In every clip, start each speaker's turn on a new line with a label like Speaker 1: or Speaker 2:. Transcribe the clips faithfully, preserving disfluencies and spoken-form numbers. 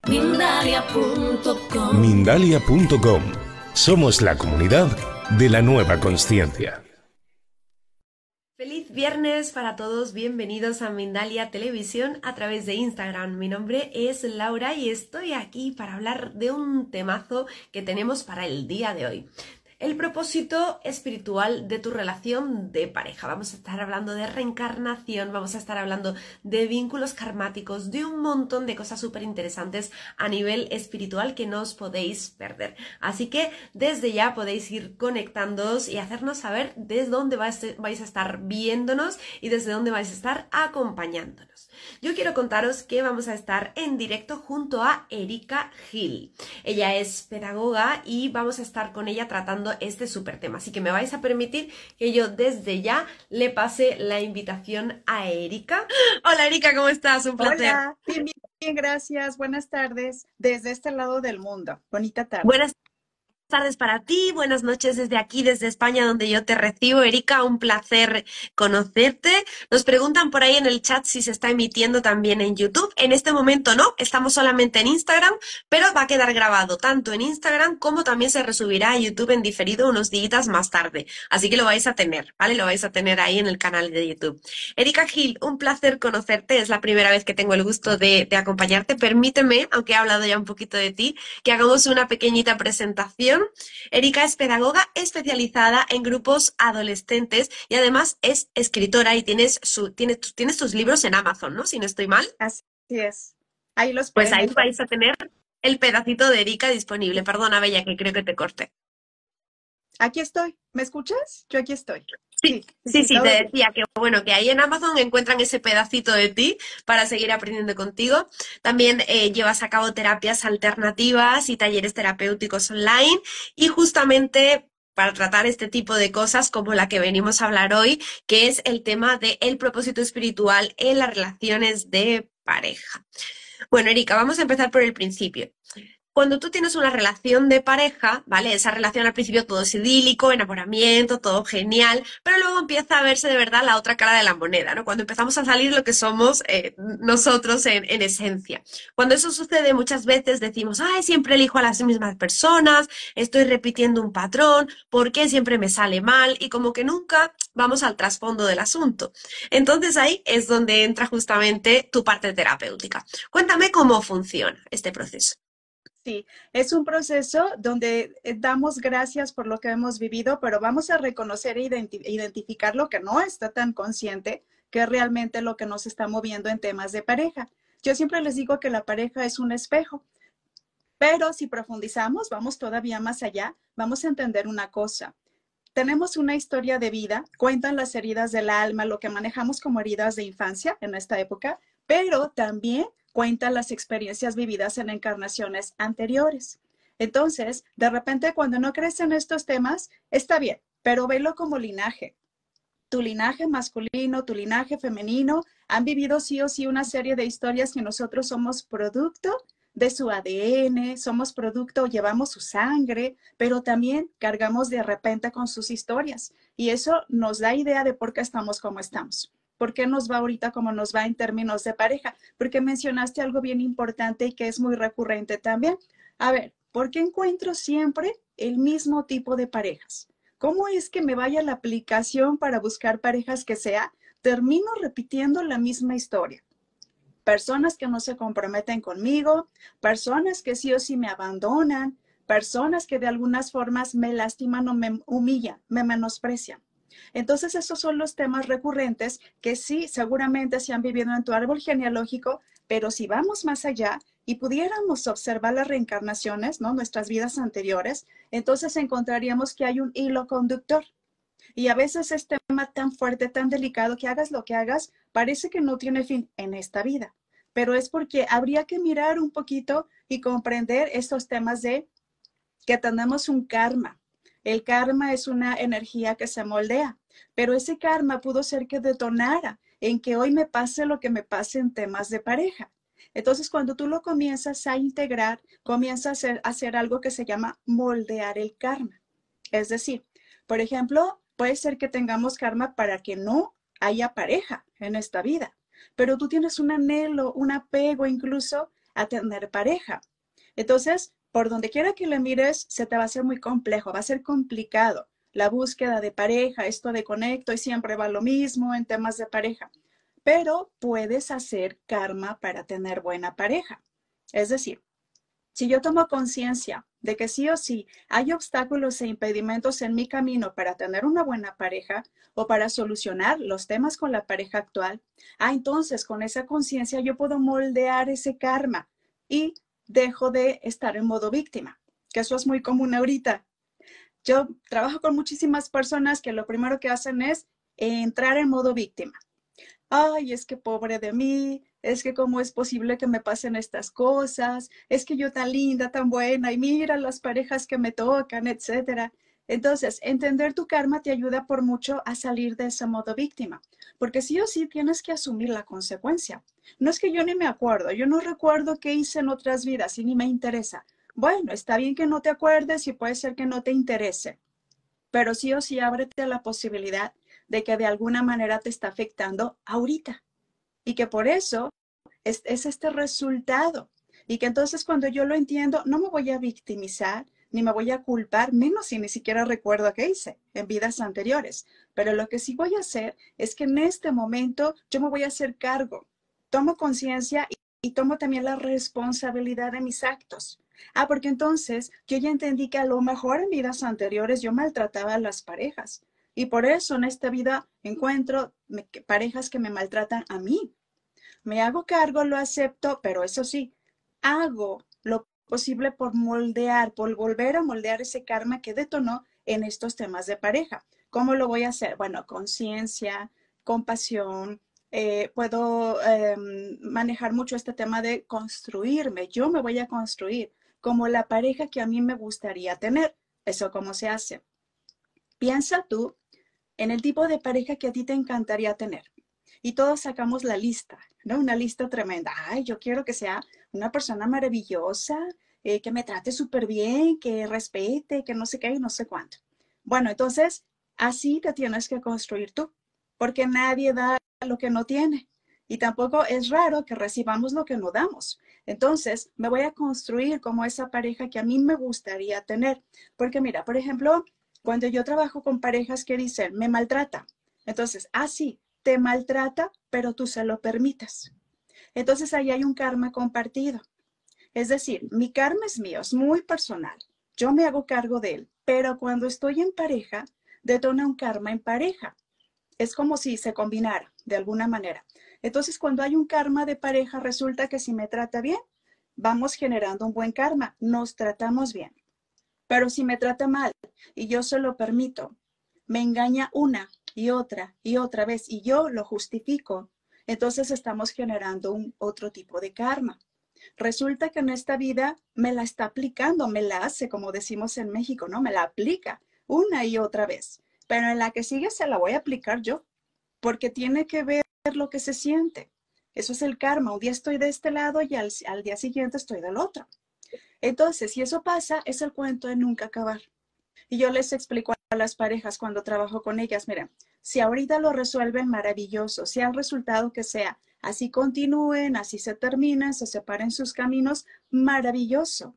Speaker 1: Mindalia punto com.
Speaker 2: Mindalia punto com. Somos la comunidad de la nueva consciencia.
Speaker 3: Feliz viernes para todos, bienvenidos a Mindalia Televisión a través de Instagram. Mi nombre es Laura y estoy aquí para hablar de un temazo que tenemos para el día de hoy. El propósito espiritual de tu relación de pareja. Vamos a estar hablando de reencarnación, vamos a estar hablando de vínculos karmáticos, de un montón de cosas súper interesantes a nivel espiritual que no os podéis perder. Así que desde ya podéis ir conectándoos y hacernos saber desde dónde vais a estar viéndonos y desde dónde vais a estar acompañándonos. Yo quiero contaros que vamos a estar en directo junto a Erika Gil. Ella es pedagoga y vamos a estar con ella tratando este súper tema. Así que me vais a permitir que yo desde ya le pase la invitación a Erika. Hola Erika, ¿cómo estás? Un placer.
Speaker 4: Hola, bien, bien, bien, gracias. Buenas tardes desde este lado del mundo. Bonita tarde.
Speaker 3: Buenas tardes para ti, buenas noches desde aquí, desde España, donde yo te recibo. Erika, un placer conocerte. Nos preguntan por ahí en el chat si se está emitiendo también en YouTube. En este momento no, estamos solamente en Instagram, pero va a quedar grabado tanto en Instagram como también se resubirá a YouTube en diferido unos días más tarde. Así que lo vais a tener, ¿vale? Lo vais a tener ahí en el canal de YouTube. Erika Gil, un placer conocerte. Es la primera vez que tengo el gusto de, de acompañarte. Permíteme, aunque he hablado ya un poquito de ti, que hagamos una pequeñita presentación. Erika es pedagoga especializada en grupos adolescentes y además es escritora y tienes, su, tienes, tienes tus libros en Amazon, ¿no? Si no estoy mal.
Speaker 4: Así es. Ahí los
Speaker 3: Pues ahí
Speaker 4: encontrar.
Speaker 3: vais a tener el pedacito de Erika disponible. Perdona, Bella, que creo que te corté.
Speaker 4: Aquí estoy. ¿Me escuchas? Yo aquí estoy.
Speaker 3: Sí, sí, sí,
Speaker 4: todo
Speaker 3: te
Speaker 4: bien.
Speaker 3: decía que bueno, que ahí en Amazon encuentran ese pedacito de ti para seguir aprendiendo contigo. También eh, llevas a cabo terapias alternativas y talleres terapéuticos online y justamente para tratar este tipo de cosas como la que venimos a hablar hoy, que es el tema del propósito espiritual en las relaciones de pareja. Bueno, Erika, vamos a empezar por el principio. Cuando tú tienes una relación de pareja, ¿vale? Esa relación al principio todo es idílico, enamoramiento, todo genial, pero luego empieza a verse de verdad la otra cara de la moneda, ¿no? Cuando empezamos a salir lo que somos eh, nosotros en, en esencia. Cuando eso sucede muchas veces decimos, ay, siempre elijo a las mismas personas, estoy repitiendo un patrón, ¿por qué siempre me sale mal? Y como que nunca vamos al trasfondo del asunto. Entonces ahí es donde entra justamente tu parte terapéutica. Cuéntame cómo funciona este proceso.
Speaker 4: Sí, es un proceso donde eh, damos gracias por lo que hemos vivido, pero vamos a reconocer e identi- identificar lo que no está tan consciente, que es realmente lo que nos está moviendo en temas de pareja. Yo siempre les digo que la pareja es un espejo, pero si profundizamos, vamos todavía más allá, vamos a entender una cosa. Tenemos una historia de vida, cuentan las heridas del alma, lo que manejamos como heridas de infancia en esta época, pero también cuentan las experiencias vividas en encarnaciones anteriores. Entonces, de repente, cuando no crees en estos temas, está bien, pero velo como linaje. Tu linaje masculino, tu linaje femenino, han vivido sí o sí una serie de historias que nosotros somos producto de su A D N, somos producto, llevamos su sangre, pero también cargamos de repente con sus historias. Y eso nos da idea de por qué estamos como estamos. ¿Por qué nos va ahorita como nos va en términos de pareja? Porque mencionaste algo bien importante y que es muy recurrente también. A ver, ¿por qué encuentro siempre el mismo tipo de parejas? ¿Cómo es que me vaya a la aplicación para buscar parejas que sea? Termino repitiendo la misma historia. Personas que no se comprometen conmigo, personas que sí o sí me abandonan, personas que de algunas formas me lastiman o me humillan, me menosprecian. Entonces, esos son los temas recurrentes que sí, seguramente se han vivido en tu árbol genealógico, pero si vamos más allá y pudiéramos observar las reencarnaciones, ¿no? Nuestras vidas anteriores, entonces encontraríamos que hay un hilo conductor. Y a veces este tema tan fuerte, tan delicado, que hagas lo que hagas, parece que no tiene fin en esta vida. Pero es porque habría que mirar un poquito y comprender estos temas de que tenemos un karma. El karma es una energía que se moldea, pero ese karma pudo ser que detonara en que hoy me pase lo que me pase en temas de pareja. Entonces, cuando tú lo comienzas a integrar, comienzas a hacer, a hacer algo que se llama moldear el karma. Es decir, por ejemplo, puede ser que tengamos karma para que no haya pareja en esta vida, pero tú tienes un anhelo, un apego incluso a tener pareja. Entonces, por donde quiera que le mires, se te va a hacer muy complejo, va a ser complicado. La búsqueda de pareja, esto de conecto y siempre va lo mismo en temas de pareja. Pero puedes hacer karma para tener buena pareja. Es decir, si yo tomo conciencia de que sí o sí hay obstáculos e impedimentos en mi camino para tener una buena pareja o para solucionar los temas con la pareja actual, ah, entonces con esa conciencia yo puedo moldear ese karma y dejo de estar en modo víctima, que eso es muy común ahorita. Yo trabajo con muchísimas personas que lo primero que hacen es entrar en modo víctima. Ay, es que pobre de mí, es que cómo es posible que me pasen estas cosas, es que yo tan linda, tan buena, y mira las parejas que me tocan, etcétera. Entonces, entender tu karma te ayuda por mucho a salir de ese modo víctima, porque sí o sí tienes que asumir la consecuencia. No es que yo ni me acuerdo, yo no recuerdo qué hice en otras vidas y ni me interesa. Bueno, está bien que no te acuerdes y puede ser que no te interese, pero sí o sí ábrete a la posibilidad de que de alguna manera te está afectando ahorita y que por eso es, es este resultado y que entonces cuando yo lo entiendo no me voy a victimizar ni me voy a culpar, menos si ni siquiera recuerdo qué hice en vidas anteriores, pero lo que sí voy a hacer es que en este momento yo me voy a hacer cargo, tomo conciencia y, y tomo también la responsabilidad de mis actos. Ah, porque entonces yo ya entendí que a lo mejor en vidas anteriores yo maltrataba a las parejas. Y por eso en esta vida encuentro me, parejas que me maltratan a mí. Me hago cargo, lo acepto, pero eso sí, hago lo posible por moldear, por volver a moldear ese karma que detonó en estos temas de pareja. ¿Cómo lo voy a hacer? Bueno, conciencia, compasión, eh, puedo eh, manejar mucho este tema de construirme. Yo me voy a construir como la pareja que a mí me gustaría tener. ¿Eso cómo se hace? Piensa tú en el tipo de pareja que a ti te encantaría tener. Y todos sacamos la lista, ¿no? Una lista tremenda. Ay, yo quiero que sea una persona maravillosa, eh, que me trate súper bien, que respete, que no sé qué y no sé cuánto. Bueno, entonces, así te tienes que construir tú, porque nadie da lo que no tiene. Y tampoco es raro que recibamos lo que no damos. Entonces, me voy a construir como esa pareja que a mí me gustaría tener. Porque mira, por ejemplo, cuando yo trabajo con parejas que dicen, me maltrata. Entonces, ah, sí, te maltrata, pero tú se lo permites. Entonces, ahí hay un karma compartido. Es decir, mi karma es mío, es muy personal. Yo me hago cargo de él, pero cuando estoy en pareja, detona un karma en pareja. Es como si se combinara de alguna manera. Entonces, cuando hay un karma de pareja, resulta que si me trata bien, vamos generando un buen karma, nos tratamos bien. Pero si me trata mal y yo se lo permito, me engaña una y otra y otra vez y yo lo justifico, entonces estamos generando un otro tipo de karma. Resulta que en esta vida me la está aplicando, me la hace, como decimos en México, ¿no? Me la aplica una y otra vez. Pero en la que sigue se la voy a aplicar yo, porque tiene que ver lo que se siente. Eso es el karma. Un día estoy de este lado y al, al día siguiente estoy del otro. Entonces, si eso pasa, es el cuento de nunca acabar. Y yo les explico a las parejas cuando trabajo con ellas, miren, si ahorita lo resuelven, maravilloso, sea el resultado que sea, así continúen, así se terminen, se separen sus caminos, maravilloso.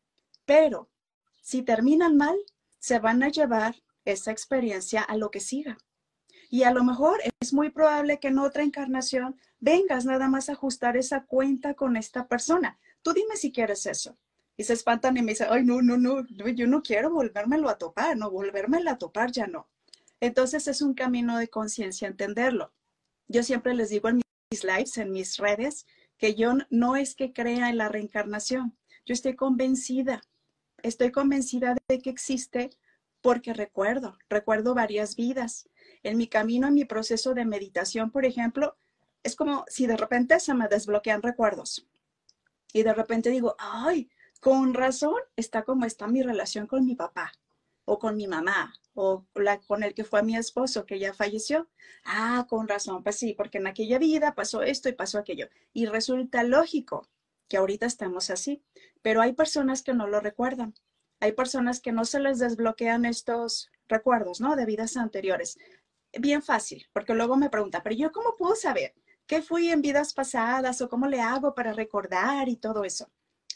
Speaker 4: Pero si terminan mal, se van a llevar esa experiencia a lo que siga. Y a lo mejor es muy probable que en otra encarnación vengas nada más a ajustar esa cuenta con esta persona. Tú dime si quieres eso. Y se espantan y me dicen, ay, no, no, no, yo no quiero volvérmelo a topar, no, volvérmelo a topar ya no. Entonces es un camino de conciencia entenderlo. Yo siempre les digo en mis lives, en mis redes, que yo no es que crea en la reencarnación, yo estoy convencida, estoy convencida de que existe porque recuerdo, recuerdo varias vidas. En mi camino, en mi proceso de meditación, por ejemplo, es como si de repente se me desbloquean recuerdos. Y de repente digo, ay, con razón está como está mi relación con mi papá, o con mi mamá, o la, con el que fue mi esposo, que ya falleció. Ah, con razón, pues sí, porque en aquella vida pasó esto y pasó aquello. Y resulta lógico que ahorita estamos así. Pero hay personas que no lo recuerdan. Hay personas que no se les desbloquean estos recuerdos, ¿no? De vidas anteriores. Bien fácil, porque luego me pregunta, pero ¿yo cómo puedo saber ¿Qué fui en vidas pasadas o cómo le hago para recordar y todo eso?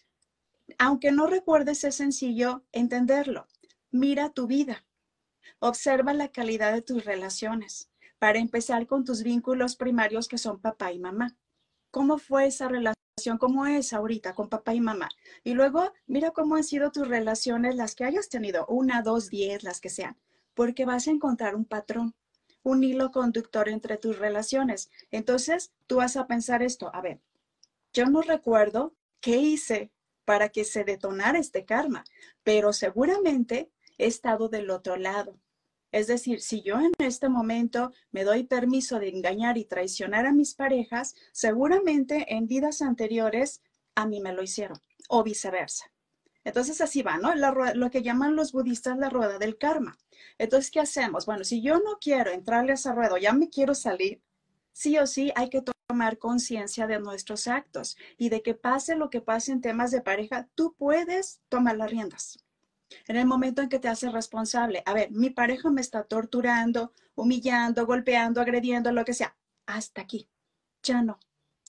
Speaker 4: Aunque no recuerdes, es sencillo entenderlo. Mira tu vida. Observa la calidad de tus relaciones. Para empezar con tus vínculos primarios que son papá y mamá. ¿Cómo fue esa relación? ¿Cómo es ahorita con papá y mamá? Y luego mira cómo han sido tus relaciones, las que hayas tenido, una, dos, diez, las que sean. Porque vas a encontrar un patrón, un hilo conductor entre tus relaciones. Entonces tú vas a pensar esto, a ver, yo no recuerdo qué hice para que se detonara este karma, pero seguramente he estado del otro lado. Es decir, si yo en este momento me doy permiso de engañar y traicionar a mis parejas, seguramente en vidas anteriores a mí me lo hicieron o viceversa. Entonces así va, ¿no? La rueda, lo que llaman los budistas la rueda del karma. Entonces, ¿qué hacemos? Bueno, si yo no quiero entrarle a esa rueda, ya me quiero salir, sí o sí hay que tomar conciencia de nuestros actos y de que pase lo que pase en temas de pareja, tú puedes tomar las riendas. En el momento en que te haces responsable, a ver, mi pareja me está torturando, humillando, golpeando, agrediendo, lo que sea, hasta aquí, ya no.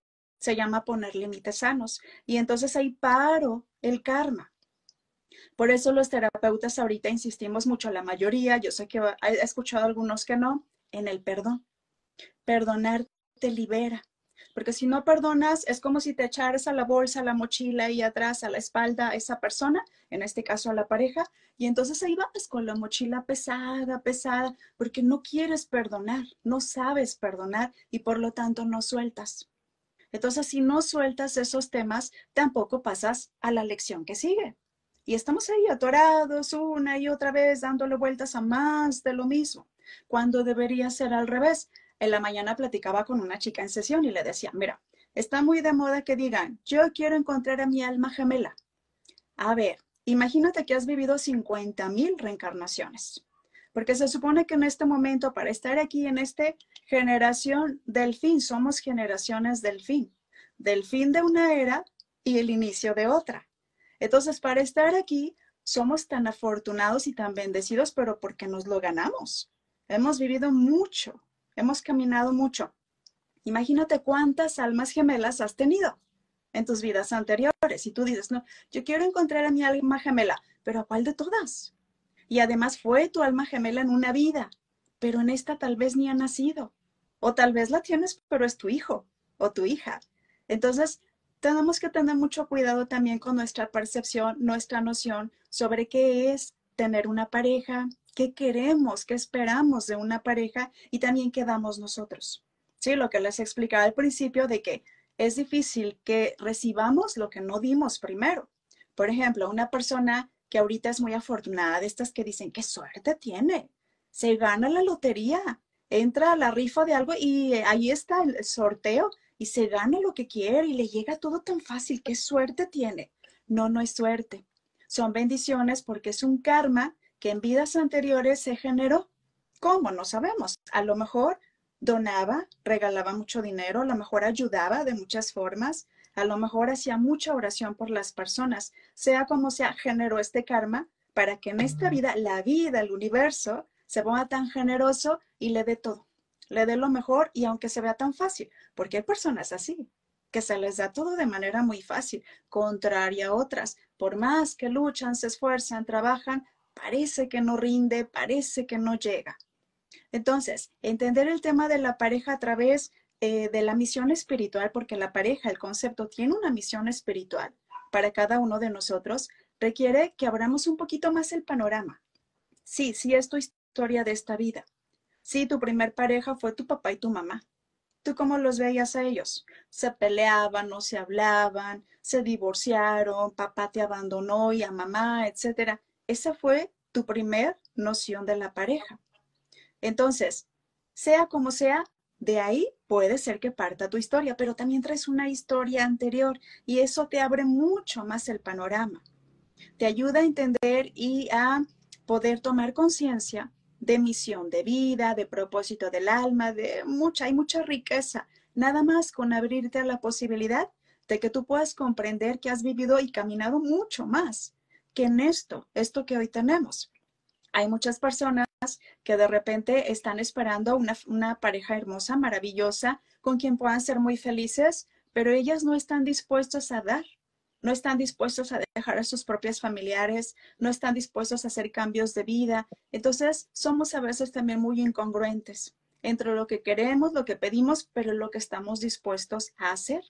Speaker 4: Se llama poner límites sanos y entonces ahí paro el karma. Por eso los terapeutas ahorita insistimos mucho, la mayoría, yo sé que he escuchado algunos que no, en el perdón. Perdonar te libera. Porque si no perdonas, es como si te echaras a la bolsa, a la mochila y atrás, a la espalda a esa persona, en este caso a la pareja, y entonces ahí vas con la mochila pesada, pesada, porque no quieres perdonar, no sabes perdonar y por lo tanto no sueltas. Entonces, si no sueltas esos temas, tampoco pasas a la lección que sigue. Y estamos ahí atorados una y otra vez, dándole vueltas a más de lo mismo, cuando debería ser al revés. En la mañana platicaba con una chica en sesión y le decía, mira, está muy de moda que digan, yo quiero encontrar a mi alma gemela. A ver, imagínate que has vivido cincuenta mil reencarnaciones, porque se supone que en este momento, para estar aquí en esta generación del fin, somos generaciones del fin, del fin de una era y el inicio de otra. Entonces, para estar aquí, somos tan afortunados y tan bendecidos, pero porque nos lo ganamos. Hemos vivido mucho. Hemos caminado mucho. Imagínate cuántas almas gemelas has tenido en tus vidas anteriores. Y tú dices, no, yo quiero encontrar a mi alma gemela, pero ¿a cuál de todas? Y además fue tu alma gemela en una vida, pero en esta tal vez ni ha nacido. O tal vez la tienes, pero es tu hijo o tu hija. Entonces, tenemos que tener mucho cuidado también con nuestra percepción, nuestra noción sobre qué es tener una pareja, qué queremos, qué esperamos de una pareja y también qué damos nosotros. Sí, lo que les explicaba al principio de que es difícil que recibamos lo que no dimos primero. Por ejemplo, una persona que ahorita es muy afortunada, de estas que dicen, qué suerte tiene, se gana la lotería, entra a la rifa de algo y ahí está el sorteo y se gana lo que quiere y le llega todo tan fácil, qué suerte tiene. No, no es suerte. Son bendiciones porque es un karma que en vidas anteriores se generó. ¿Cómo? No sabemos. A lo mejor donaba, regalaba mucho dinero, a lo mejor ayudaba de muchas formas, a lo mejor hacía mucha oración por las personas. Sea como sea, generó este karma para que en esta vida, la vida, el universo, se ponga tan generoso y le dé todo. Le dé lo mejor y aunque se vea tan fácil, porque hay personas así, que se les da todo de manera muy fácil, contraria a otras. Por más que luchan, se esfuerzan, trabajan, parece que no rinde, parece que no llega. Entonces, entender el tema de la pareja a través eh, de la misión espiritual, porque la pareja, el concepto, tiene una misión espiritual para cada uno de nosotros, requiere que abramos un poquito más el panorama. Sí, sí es tu historia de esta vida. Sí, tu primer pareja fue tu papá y tu mamá. ¿Tú cómo los veías a ellos? Se peleaban, no se hablaban, se divorciaron, papá te abandonó y a mamá, etcétera. Esa fue tu primer noción de la pareja. Entonces, sea como sea, de ahí puede ser que parta tu historia, pero también traes una historia anterior y eso te abre mucho más el panorama. Te ayuda a entender y a poder tomar conciencia de misión de vida, de propósito del alma, de mucha, hay mucha riqueza. Nada más con abrirte a la posibilidad de que tú puedas comprender que has vivido y caminado mucho más que en esto, esto que hoy tenemos. Hay muchas personas que de repente están esperando una, una pareja hermosa, maravillosa, con quien puedan ser muy felices, pero ellas no están dispuestas a dar, no están dispuestos a dejar a sus propios familiares, no están dispuestos a hacer cambios de vida. Entonces, somos a veces también muy incongruentes entre lo que queremos, lo que pedimos, pero lo que estamos dispuestos a hacer,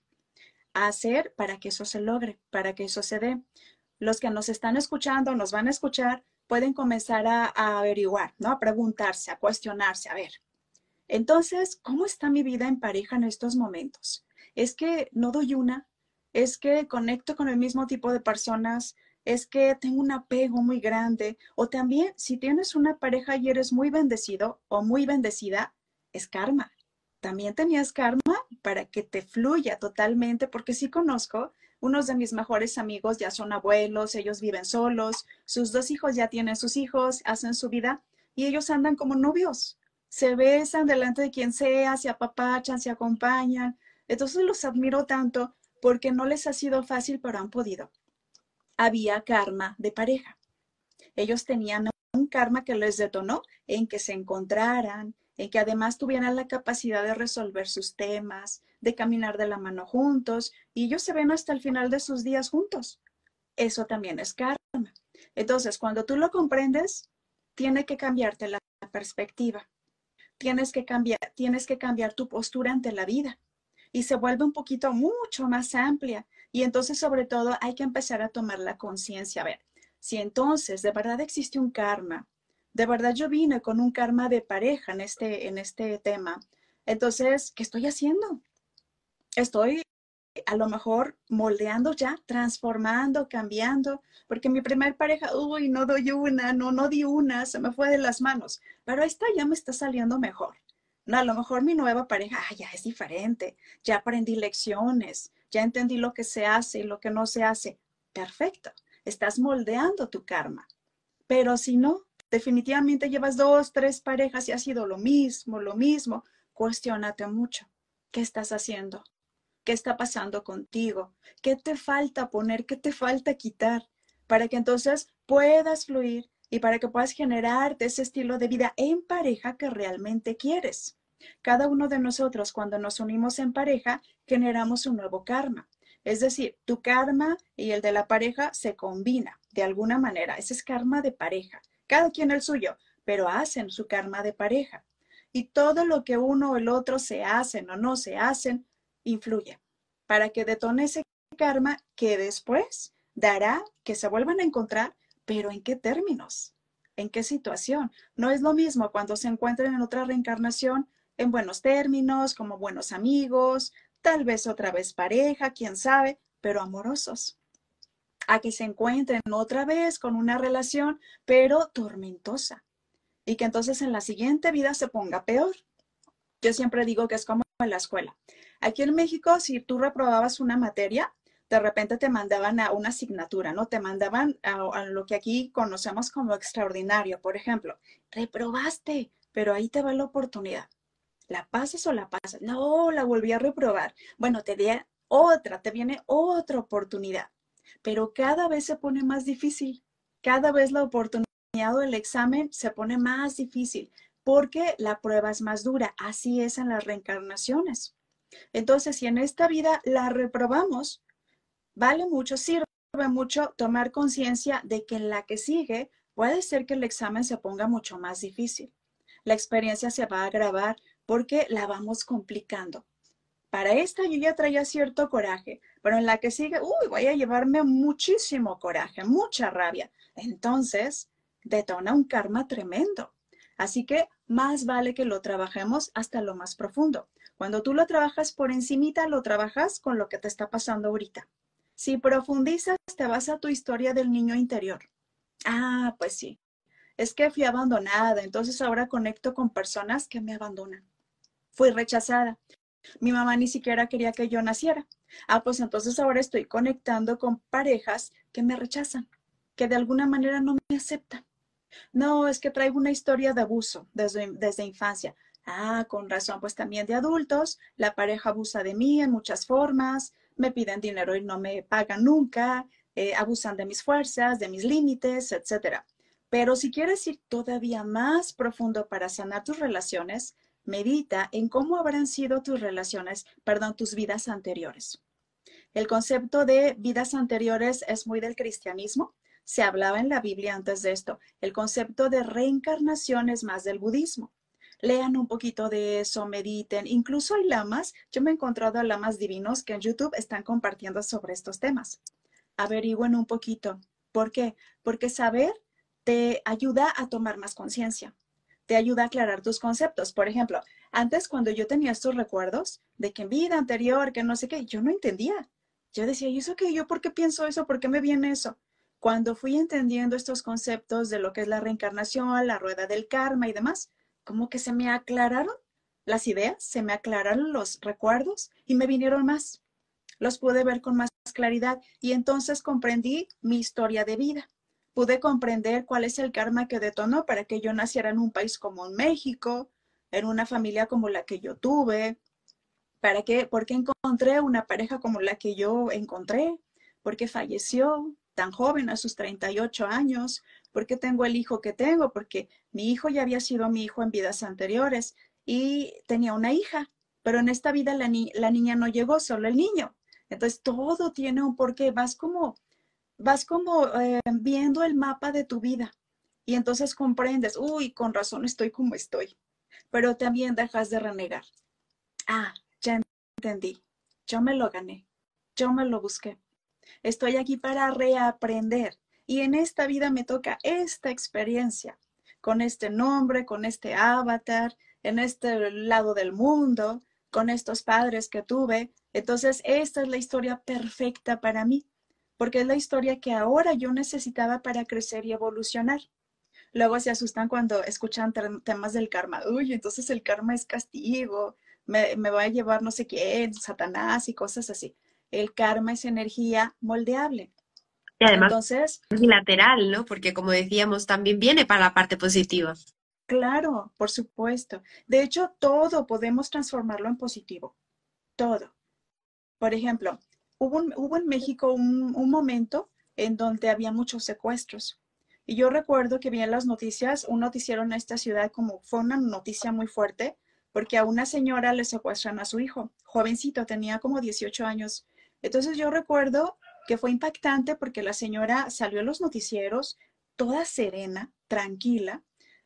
Speaker 4: a hacer para que eso se logre, para que eso se dé. Los que nos están escuchando, nos van a escuchar, pueden comenzar a, a averiguar, ¿no? A preguntarse, a cuestionarse, a ver. Entonces, ¿cómo está mi vida en pareja en estos momentos? ¿Es que no doy una? ¿Es que conecto con el mismo tipo de personas? ¿Es que tengo un apego muy grande? O también, si tienes una pareja y eres muy bendecido o muy bendecida, es karma. También tenías karma para que te fluya totalmente, porque sí conozco, unos de mis mejores amigos ya son abuelos, ellos viven solos, sus dos hijos ya tienen sus hijos, hacen su vida y ellos andan como novios. Se besan delante de quien sea, se apapachan, se acompañan. Entonces los admiro tanto porque no les ha sido fácil, pero han podido. Había karma de pareja. Ellos tenían un karma que les detonó en que se encontraran, en que además tuvieran la capacidad de resolver sus temas, de caminar de la mano juntos, y ellos se ven hasta el final de sus días juntos. Eso también es karma. Entonces, cuando tú lo comprendes, tiene que cambiarte la perspectiva. Tienes que cambiar, tienes que cambiar tu postura ante la vida y se vuelve un poquito mucho más amplia. Y entonces, sobre todo, hay que empezar a tomar la conciencia. A ver, si entonces de verdad existe un karma, de verdad yo vine con un karma de pareja en este, en este tema, entonces, ¿qué estoy haciendo? Estoy a lo mejor moldeando ya, transformando, cambiando, porque mi primer pareja, uy, no doy una, no, no di una, se me fue de las manos, pero esta ya me está saliendo mejor. No, a lo mejor mi nueva pareja, ah, ya es diferente, ya aprendí lecciones, ya entendí lo que se hace y lo que no se hace. Perfecto, estás moldeando tu karma, pero si no, definitivamente llevas dos, tres parejas y ha sido lo mismo, lo mismo, cuestiónate mucho. ¿Qué estás haciendo? ¿Qué está pasando contigo? ¿Qué te falta poner? ¿Qué te falta quitar? Para que entonces puedas fluir y para que puedas generarte ese estilo de vida en pareja que realmente quieres. Cada uno de nosotros, cuando nos unimos en pareja, generamos un nuevo karma. Es decir, tu karma y el de la pareja se combina de alguna manera. Ese es karma de pareja. Cada quien el suyo, pero hacen su karma de pareja. Y todo lo que uno o el otro se hacen o no se hacen, influye para que detone ese karma que después dará que se vuelvan a encontrar, pero ¿en qué términos? ¿En qué situación? No es lo mismo cuando se encuentren en otra reencarnación en buenos términos, como buenos amigos, tal vez otra vez pareja, quién sabe, pero amorosos. A que se encuentren otra vez con una relación, pero tormentosa. Y que entonces en la siguiente vida se ponga peor. Yo siempre digo que es como en la escuela. Aquí en México, si tú reprobabas una materia, de repente te mandaban a una asignatura, ¿no? Te mandaban a, a lo que aquí conocemos como extraordinario. Por ejemplo, reprobaste, pero ahí te va la oportunidad. ¿La pasas o la pasas? No, la volví a reprobar. Bueno, te di otra, te viene otra oportunidad. Pero cada vez se pone más difícil. Cada vez la oportunidad o el examen se pone más difícil porque la prueba es más dura. Así es en las reencarnaciones. Entonces, si en esta vida la reprobamos, vale mucho, sirve mucho tomar conciencia de que en la que sigue puede ser que el examen se ponga mucho más difícil. La experiencia se va a agravar porque la vamos complicando. Para esta yo ya traía cierto coraje, pero en la que sigue, uy, voy a llevarme muchísimo coraje, mucha rabia. Entonces, detona un karma tremendo. Así que más vale que lo trabajemos hasta lo más profundo. Cuando tú lo trabajas por encimita, lo trabajas con lo que te está pasando ahorita. Si profundizas, te vas a tu historia del niño interior. Ah, pues sí. Es que fui abandonada, entonces ahora conecto con personas que me abandonan. Fui rechazada. Mi mamá ni siquiera quería que yo naciera. Ah, pues entonces ahora estoy conectando con parejas que me rechazan, que de alguna manera no me aceptan. No, es que traigo una historia de abuso desde, desde infancia. Ah, con razón, pues también de adultos, la pareja abusa de mí en muchas formas, me piden dinero y no me pagan nunca, eh, abusan de mis fuerzas, de mis límites, etcétera. Pero si quieres ir todavía más profundo para sanar tus relaciones, medita en cómo habrán sido tus relaciones, perdón, tus vidas anteriores. El concepto de vidas anteriores es muy del cristianismo. Se hablaba en la Biblia antes de esto. El concepto de reencarnación es más del budismo. Lean un poquito de eso, mediten. Incluso hay lamas, yo me he encontrado a lamas divinos que en YouTube están compartiendo sobre estos temas. Averigüen un poquito. ¿Por qué? Porque saber te ayuda a tomar más conciencia. Te ayuda a aclarar tus conceptos. Por ejemplo, antes cuando yo tenía estos recuerdos de que en vida anterior, que no sé qué, yo no entendía. Yo decía, ¿y eso qué? ¿Yo por qué pienso eso? ¿Por qué me viene eso? Cuando fui entendiendo estos conceptos de lo que es la reencarnación, la rueda del karma y demás, como que se me aclararon las ideas, se me aclararon los recuerdos y me vinieron más. Los pude ver con más claridad y entonces comprendí mi historia de vida. Pude comprender cuál es el karma que detonó para que yo naciera en un país como en México, en una familia como la que yo tuve, para que, por qué encontré una pareja como la que yo encontré, por qué falleció tan joven a sus treinta y ocho años, por qué tengo el hijo que tengo, porque mi hijo ya había sido mi hijo en vidas anteriores y tenía una hija, pero en esta vida la, ni la niña no llegó, solo el niño. Entonces todo tiene un porqué, vas como, vas como eh, viendo el mapa de tu vida y entonces comprendes, uy, con razón estoy como estoy, pero también dejas de renegar. Ah, ya entendí, yo me lo gané, yo me lo busqué. Estoy aquí para reaprender y en esta vida me toca esta experiencia, con este nombre, con este avatar, en este lado del mundo, con estos padres que tuve. Entonces, esta es la historia perfecta para mí, porque es la historia que ahora yo necesitaba para crecer y evolucionar. Luego se asustan cuando escuchan temas del karma. Uy, entonces el karma es castigo, me, me va a llevar no sé quién, Satanás y cosas así. El karma es energía moldeable.
Speaker 3: Y además
Speaker 4: Entonces,
Speaker 3: es bilateral, ¿no? Porque como decíamos, también viene para la parte positiva.
Speaker 4: claro, por supuesto. De hecho, todo podemos transformarlo en positivo. Todo. Por ejemplo, hubo, un, hubo en México un, un momento en donde había muchos secuestros. Y yo recuerdo que vi en las noticias, un noticiero en esta ciudad, como fue una noticia muy fuerte, porque a una señora le secuestran a su hijo, jovencito, tenía como dieciocho años. Entonces yo recuerdo que fue impactante porque la señora salió a los noticieros toda serena, tranquila,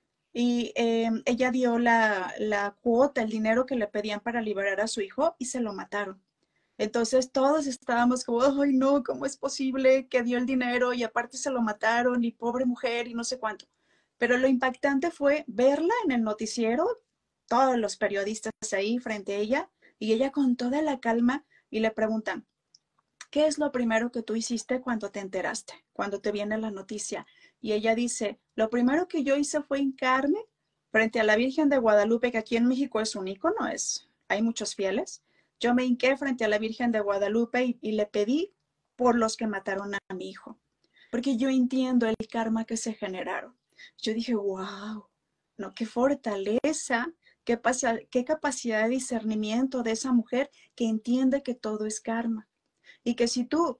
Speaker 4: y eh, ella dio la, la cuota, el dinero que le pedían para liberar a su hijo y se lo mataron. Entonces todos estábamos como, ay no, ¿cómo es posible que dio el dinero y aparte se lo mataron y pobre mujer y no sé cuánto? Pero lo impactante fue verla en el noticiero, todos los periodistas ahí frente a ella y ella con toda la calma y le preguntan, ¿qué es lo primero que tú hiciste cuando te enteraste, cuando te viene la noticia? Y ella dice, lo primero que yo hice fue hincarme frente a la Virgen de Guadalupe, que aquí en México es un ícono, es, hay muchos fieles. Yo me hinqué frente a la Virgen de Guadalupe y, y le pedí por los que mataron a mi hijo, porque yo entiendo el karma que se generaron. Yo dije, wow, no, qué fortaleza, qué, pasa, qué capacidad de discernimiento de esa mujer que entiende que todo es karma. Y que si tú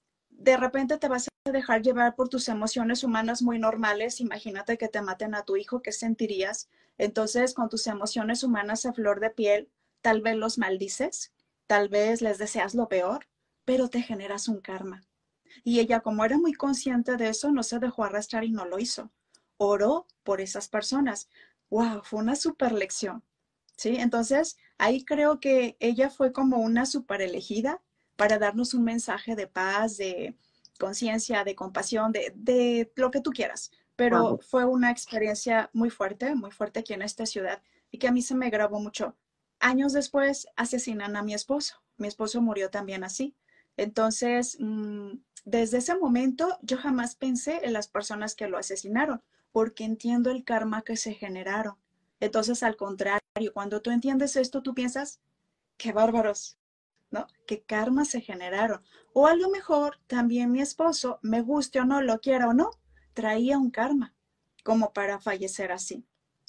Speaker 4: de repente te vas a dejar llevar por tus emociones humanas muy normales, imagínate que te maten a tu hijo, ¿qué sentirías? Entonces, con tus emociones humanas a flor de piel, tal vez los maldices, tal vez les deseas lo peor, pero te generas un karma. Y ella, como era muy consciente de eso, no se dejó arrastrar y no lo hizo. Oró por esas personas. ¡Wow! Fue una super lección. ¿Sí? Entonces, ahí creo que ella fue como una super elegida para darnos un mensaje de paz, de conciencia, de compasión, de, de lo que tú quieras. Pero
Speaker 3: Wow.
Speaker 4: fue una experiencia muy fuerte, muy fuerte aquí en esta ciudad y que a mí se me grabó mucho. Años después asesinan a mi esposo. Mi esposo murió también así. Entonces, mmm, desde ese momento yo jamás pensé en las personas que lo asesinaron porque entiendo el karma que se generaron. Entonces, al contrario, cuando tú entiendes esto, tú piensas, qué bárbaros, ¿no? Qué karma se generaron. O a lo mejor también mi esposo, me guste o no, lo quiera o no, traía un karma como para fallecer así.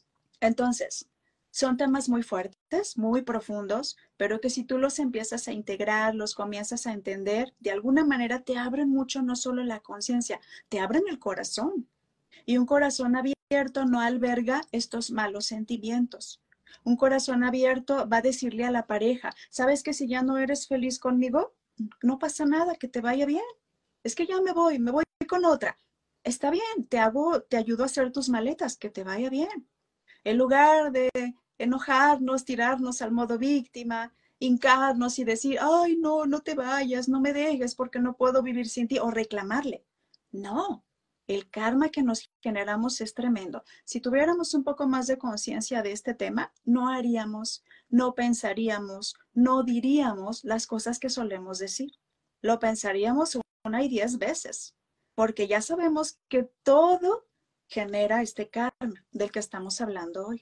Speaker 4: Entonces, son temas muy fuertes, muy profundos, pero que si tú los empiezas a integrar, los comienzas a entender, de alguna manera te abren mucho no solo la conciencia, te abren el corazón. Y un corazón abierto no alberga estos malos sentimientos. Un corazón abierto va a decirle a la pareja, ¿sabes que si ya no eres feliz conmigo, no pasa nada, que te vaya bien? Es que ya me voy, me voy con otra. Está bien, te hago, te ayudo a hacer tus maletas, que te vaya bien. En lugar de enojarnos, tirarnos al modo víctima, hincarnos y decir, ay, no, no te vayas, no me dejes porque no puedo vivir sin ti, o reclamarle. No, el karma que nos generamos es tremendo. Si tuviéramos un poco más de conciencia de este tema, no haríamos, no pensaríamos, no diríamos las cosas que solemos decir. Lo pensaríamos una y diez veces, porque ya sabemos que todo genera este karma del que estamos hablando hoy.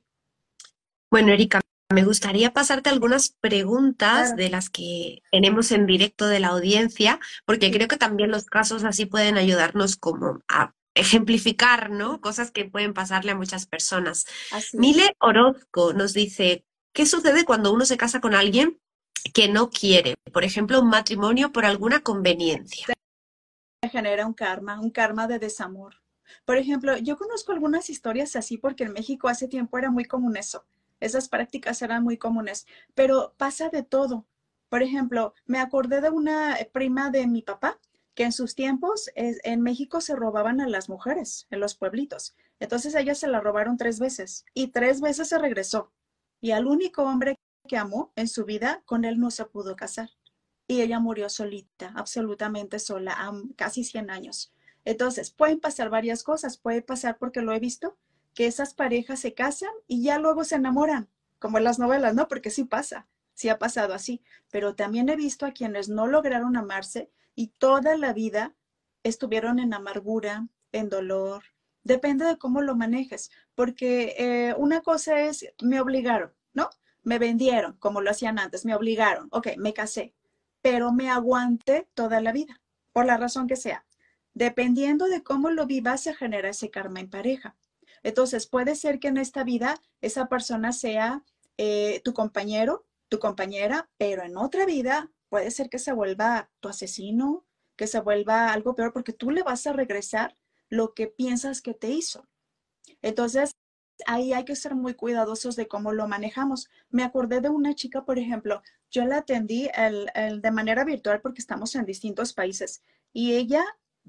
Speaker 3: Bueno, Erika, me gustaría pasarte algunas preguntas
Speaker 4: Claro.
Speaker 3: de las que tenemos en directo de la audiencia, porque
Speaker 4: Sí.
Speaker 3: creo que también los casos así pueden ayudarnos como a ejemplificar, ¿no? Cosas que pueden pasarle a muchas personas.
Speaker 4: Así es.
Speaker 3: Mile Orozco nos dice, ¿qué sucede cuando uno se casa con alguien que no quiere? Por ejemplo, un matrimonio por alguna conveniencia.
Speaker 4: Se genera un karma, un karma de desamor. Por ejemplo, yo conozco algunas historias así porque en México hace tiempo era muy común eso. Esas prácticas eran muy comunes, pero pasa de todo. Por ejemplo, me acordé de una prima de mi papá que en sus tiempos es, en México se robaban a las mujeres en los pueblitos. Entonces a ella se la robaron tres veces y tres veces se regresó. Y al único hombre que amó en su vida, con él no se pudo casar. Y ella murió solita, absolutamente sola, a casi cien años. Entonces, pueden pasar varias cosas. Puede pasar, porque lo he visto, que esas parejas se casan y ya luego se enamoran, como en las novelas, ¿no? Porque sí pasa, sí ha pasado así. Pero también he visto a quienes no lograron amarse y toda la vida estuvieron en amargura, en dolor. Depende de cómo lo manejes, porque eh, una cosa es, me obligaron, ¿no? Me vendieron, como lo hacían antes, me obligaron, ok, me casé, pero me aguanté toda la vida, por la razón que sea. Dependiendo de cómo lo vivas, se genera ese karma en pareja. Entonces, puede ser que en esta vida esa persona sea eh, tu compañero, tu compañera, pero en otra vida puede ser que se vuelva tu asesino, que se vuelva algo peor, porque tú le vas a regresar lo que piensas que te hizo. Entonces, ahí hay que ser muy cuidadosos de cómo lo manejamos. Me acordé de una chica, por ejemplo, yo la atendí el, el, de manera virtual porque estamos en distintos países y ella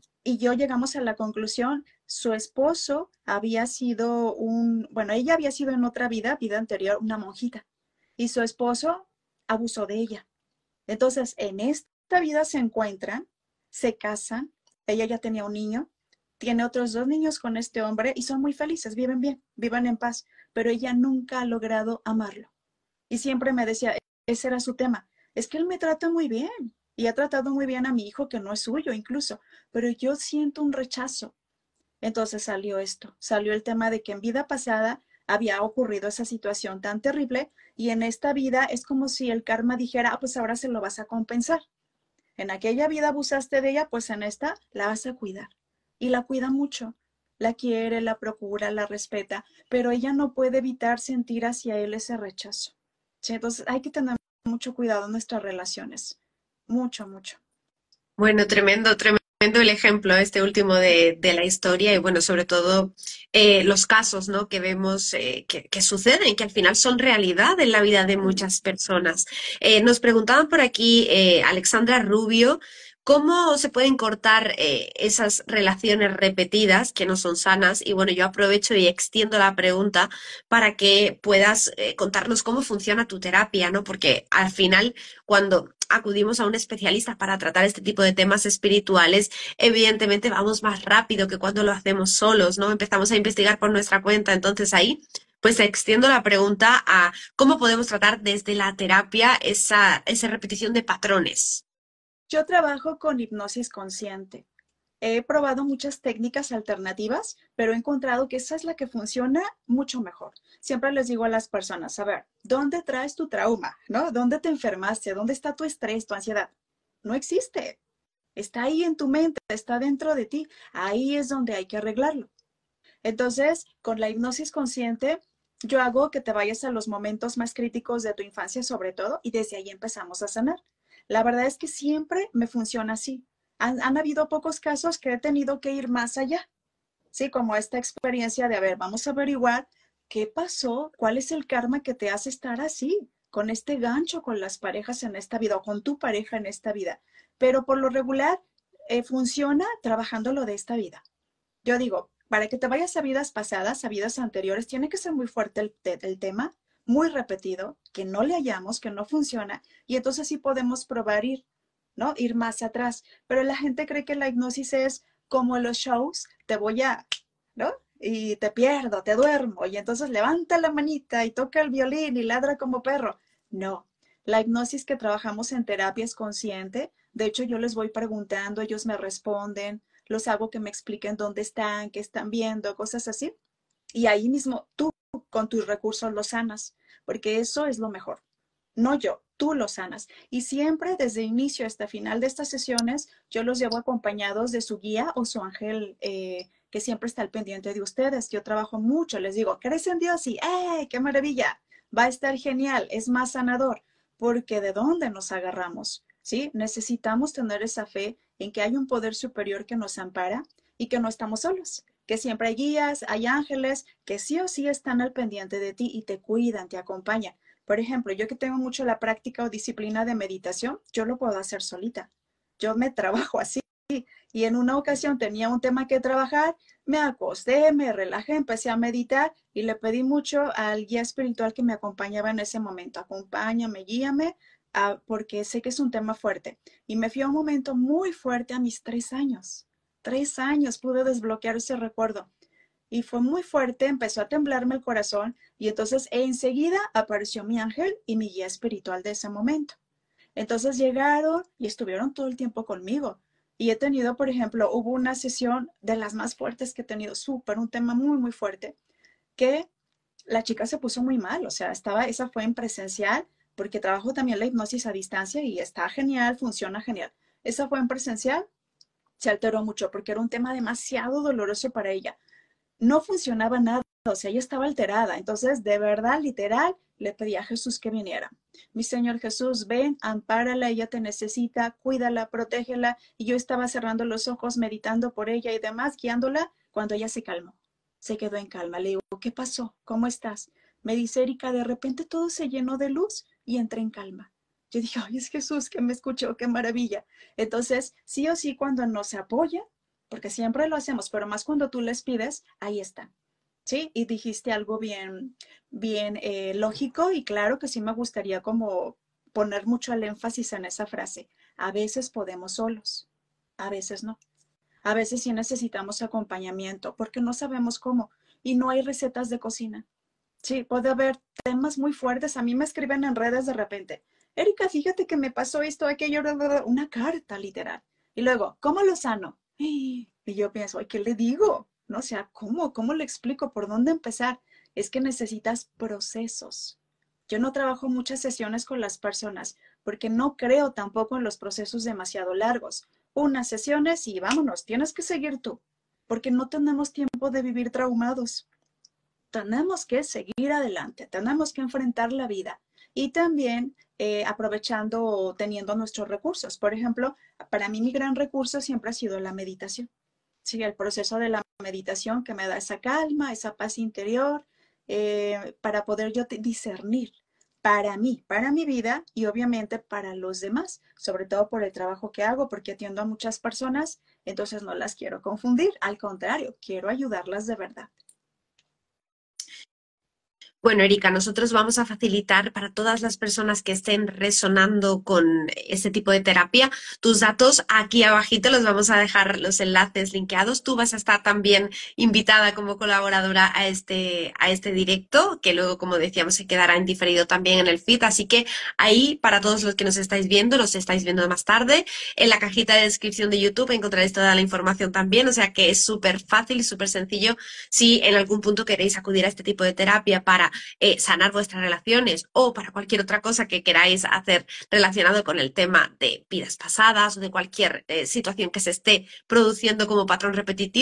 Speaker 4: y yo llegamos a la conclusión, su esposo había sido un, bueno, ella había sido en otra vida, vida anterior, una monjita y su esposo abusó de ella. Entonces, en esta vida se encuentran, se casan, ella ya tenía un niño, tiene otros dos niños con este hombre y son muy felices, viven bien, viven en paz, pero ella nunca ha logrado amarlo. Y siempre me decía, ese era su tema, es que él me trata muy bien y ha tratado muy bien a mi hijo que no es suyo incluso, pero yo siento un rechazo. Entonces salió esto, salió el tema de que en vida pasada había ocurrido esa situación tan terrible y en esta vida es como si el karma dijera, ah, pues ahora se lo vas a compensar. En aquella vida abusaste de ella, pues en esta la vas a cuidar. Y la cuida mucho, la quiere, la procura, la respeta, pero ella no puede evitar sentir hacia él ese rechazo. ¿Sí? Entonces hay que tener mucho cuidado en nuestras relaciones, mucho, mucho.
Speaker 3: Bueno, tremendo, tremendo el ejemplo este último de, de la historia y bueno, sobre todo eh, los casos, ¿no? que vemos eh, que, que suceden, que al final son realidad en la vida de muchas personas. Eh, nos preguntaban por aquí, eh, Alexandra Rubio, ¿cómo se pueden cortar eh, esas relaciones repetidas que no son sanas? Y bueno, yo aprovecho y extiendo la pregunta para que puedas eh, contarnos cómo funciona tu terapia, ¿no? Porque al final, cuando acudimos a un especialista para tratar este tipo de temas espirituales, evidentemente vamos más rápido que cuando lo hacemos solos, ¿no? Empezamos a investigar por nuestra cuenta. Entonces ahí, pues extiendo la pregunta a cómo podemos tratar desde la terapia esa, esa repetición de patrones.
Speaker 4: Yo trabajo con hipnosis consciente. He probado muchas técnicas alternativas, pero he encontrado que esa es la que funciona mucho mejor. Siempre les digo a las personas, a ver, ¿dónde traes tu trauma? ¿No? ¿Dónde te enfermaste? ¿Dónde está tu estrés, tu ansiedad? No existe. Está ahí en tu mente, está dentro de ti. Ahí es donde hay que arreglarlo. Entonces, con la hipnosis consciente, yo hago que te vayas a los momentos más críticos de tu infancia, sobre todo, y desde ahí empezamos a sanar. La verdad es que siempre me funciona así. Han, han habido pocos casos que he tenido que ir más allá, ¿sí? Como esta experiencia de, a ver, vamos a averiguar ¿qué pasó? ¿Cuál es el karma que te hace estar así, con este gancho con las parejas en esta vida o con tu pareja en esta vida? Pero por lo regular eh, funciona trabajando lo de esta vida. Yo digo, para que te vayas a vidas pasadas, a vidas anteriores, tiene que ser muy fuerte el, el tema, muy repetido, que no le hallamos, que no funciona, y entonces sí podemos probar ir, ¿no? Ir más atrás. Pero la gente cree que la hipnosis es como los shows, te voy a, ¿no? Y te pierdo, te duermo, y entonces levanta la manita y toca el violín y ladra como perro. No, la hipnosis que trabajamos en terapia es consciente. De hecho, yo les voy preguntando, ellos me responden, los hago que me expliquen dónde están, qué están viendo, cosas así. Y ahí mismo tú con tus recursos lo sanas, porque eso es lo mejor. No yo, tú lo sanas. Y siempre desde inicio hasta final de estas sesiones, yo los llevo acompañados de su guía o su ángel eh, que siempre está al pendiente de ustedes. Yo trabajo mucho, les digo, ¿crees en Dios? Y ¡eh, qué maravilla! Va a estar genial, es más sanador, porque ¿de dónde nos agarramos? ¿Sí? Necesitamos tener esa fe en que hay un poder superior que nos ampara y que no estamos solos, que siempre hay guías, hay ángeles que sí o sí están al pendiente de ti y te cuidan, te acompañan. Por ejemplo, yo que tengo mucho la práctica o disciplina de meditación, yo lo puedo hacer solita. Yo me trabajo así. Y en una ocasión tenía un tema que trabajar, me acosté, me relajé, empecé a meditar y le pedí mucho al guía espiritual que me acompañaba en ese momento. Acompáñame, guíame, uh, porque sé que es un tema fuerte. Y me fui a un momento muy fuerte a mis tres años. Tres años pude desbloquear ese recuerdo. Y fue muy fuerte, empezó a temblarme el corazón y entonces enseguida apareció mi ángel y mi guía espiritual de ese momento. Entonces llegaron y estuvieron todo el tiempo conmigo. Y he tenido, por ejemplo, hubo una sesión de las más fuertes que he tenido, súper, un tema muy, muy fuerte, que la chica se puso muy mal, o sea, estaba, esa fue en presencial, porque trabajo también la hipnosis a distancia y está genial, funciona genial. Esa fue en presencial, se alteró mucho porque era un tema demasiado doloroso para ella. No funcionaba nada, o sea, ella estaba alterada. Entonces, de verdad, literal, le pedí a Jesús que viniera. Mi Señor Jesús, ven, ampárala, ella te necesita, cuídala, protégela. Y yo estaba cerrando los ojos, meditando por ella y demás, guiándola, cuando ella se calmó. Se quedó en calma. Le digo, ¿qué pasó? ¿Cómo estás? Me dice Erika, de repente todo se llenó de luz y entré en calma. Yo dije, ay, es Jesús que me escuchó, qué maravilla. Entonces, sí o sí, cuando nos apoya, porque siempre lo hacemos, pero más cuando tú les pides, ahí están. ¿Sí? Y dijiste algo bien, bien eh, lógico y claro que sí me gustaría como poner mucho el énfasis en esa frase. A veces podemos solos, a veces no. A veces sí necesitamos acompañamiento porque no sabemos cómo y no hay recetas de cocina. Sí, puede haber temas muy fuertes. A mí me escriben en redes de repente. Erika, fíjate que me pasó esto, aquello, una carta literal. Y luego, ¿cómo lo sano? Y yo pienso, ¿qué le digo? No, o sea, ¿cómo? ¿Cómo le explico? ¿Por dónde empezar? Es que necesitas procesos. Yo no trabajo muchas sesiones con las personas porque no creo tampoco en los procesos demasiado largos. Unas sesiones y vámonos, tienes que seguir tú, porque no tenemos tiempo de vivir traumados. Tenemos que seguir adelante, tenemos que enfrentar la vida y también eh, aprovechando o teniendo nuestros recursos. Por ejemplo, para mí mi gran recurso siempre ha sido la meditación. Sí, el proceso de la meditación que me da esa calma, esa paz interior, eh, para poder yo discernir para mí, para mi vida y obviamente para los demás, sobre todo por el trabajo que hago, porque atiendo a muchas personas, entonces no las quiero confundir, al contrario, quiero ayudarlas de verdad.
Speaker 3: Bueno, Erika, nosotros vamos a facilitar para todas las personas que estén resonando con este tipo de terapia tus datos. Aquí abajito los vamos a dejar los enlaces linkeados. Tú vas a estar también invitada como colaboradora a este, a este directo, que luego, como decíamos, se quedará en diferido también en el feed. Así que ahí, para todos los que nos estáis viendo, los estáis viendo más tarde, en la cajita de descripción de YouTube encontraréis toda la información también. O sea que es súper fácil y súper sencillo si en algún punto queréis acudir a este tipo de terapia para Eh, sanar vuestras relaciones o para cualquier otra cosa que queráis hacer relacionado con el tema de vidas pasadas o de cualquier eh, situación que se esté produciendo como patrón repetitivo.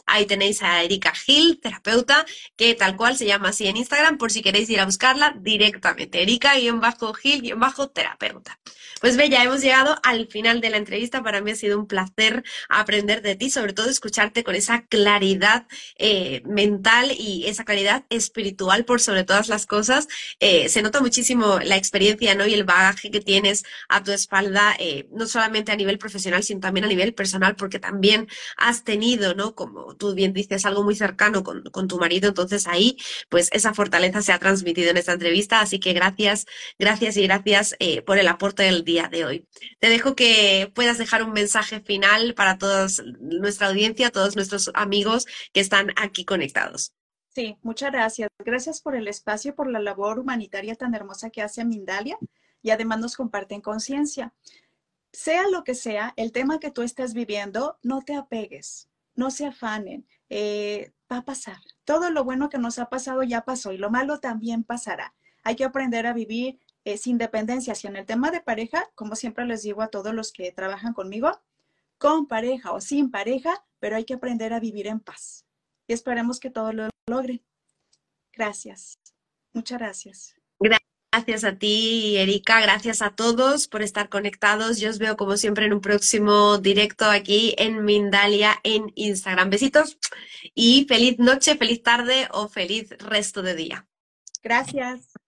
Speaker 3: Ahí tenéis a Erika Gil, terapeuta, que tal cual se llama así en Instagram, por si queréis ir a buscarla directamente. Erika-Gil-terapeuta. Pues Bella, hemos llegado al final de la entrevista. Para mí ha sido un placer aprender de ti, sobre todo escucharte con esa claridad eh, mental y esa claridad espiritual por sobre todas las cosas. Eh, se nota muchísimo la experiencia, ¿no? Y el bagaje que tienes a tu espalda, eh, no solamente a nivel profesional, sino también a nivel personal, porque también has tenido, ¿no? Como tú bien dices, algo muy cercano con, con tu marido. Entonces ahí, pues esa fortaleza se ha transmitido en esta entrevista. Así que gracias, gracias y gracias eh, por el aporte del día de hoy. Te dejo que puedas dejar un mensaje final para toda nuestra audiencia, todos nuestros amigos que están aquí conectados.
Speaker 4: Sí, muchas gracias. Gracias por el espacio, por la labor humanitaria tan hermosa que hace Mindalia y además nos comparten conciencia. Sea lo que sea, el tema que tú estés viviendo, no te apegues, no se afanen, eh, va a pasar. Todo lo bueno que nos ha pasado ya pasó y lo malo también pasará. Hay que aprender a vivir eh, sin dependencias. Y en el tema de pareja, como siempre les digo a todos los que trabajan conmigo, con pareja o sin pareja, pero hay que aprender a vivir en paz. Y esperemos que todo lo logren. Gracias. Muchas gracias.
Speaker 3: Gracias a ti, Erika. Gracias a todos por estar conectados. Yo os veo como siempre en un próximo directo aquí en Mindalia en Instagram. Besitos y feliz noche, feliz tarde o feliz resto de día.
Speaker 4: Gracias.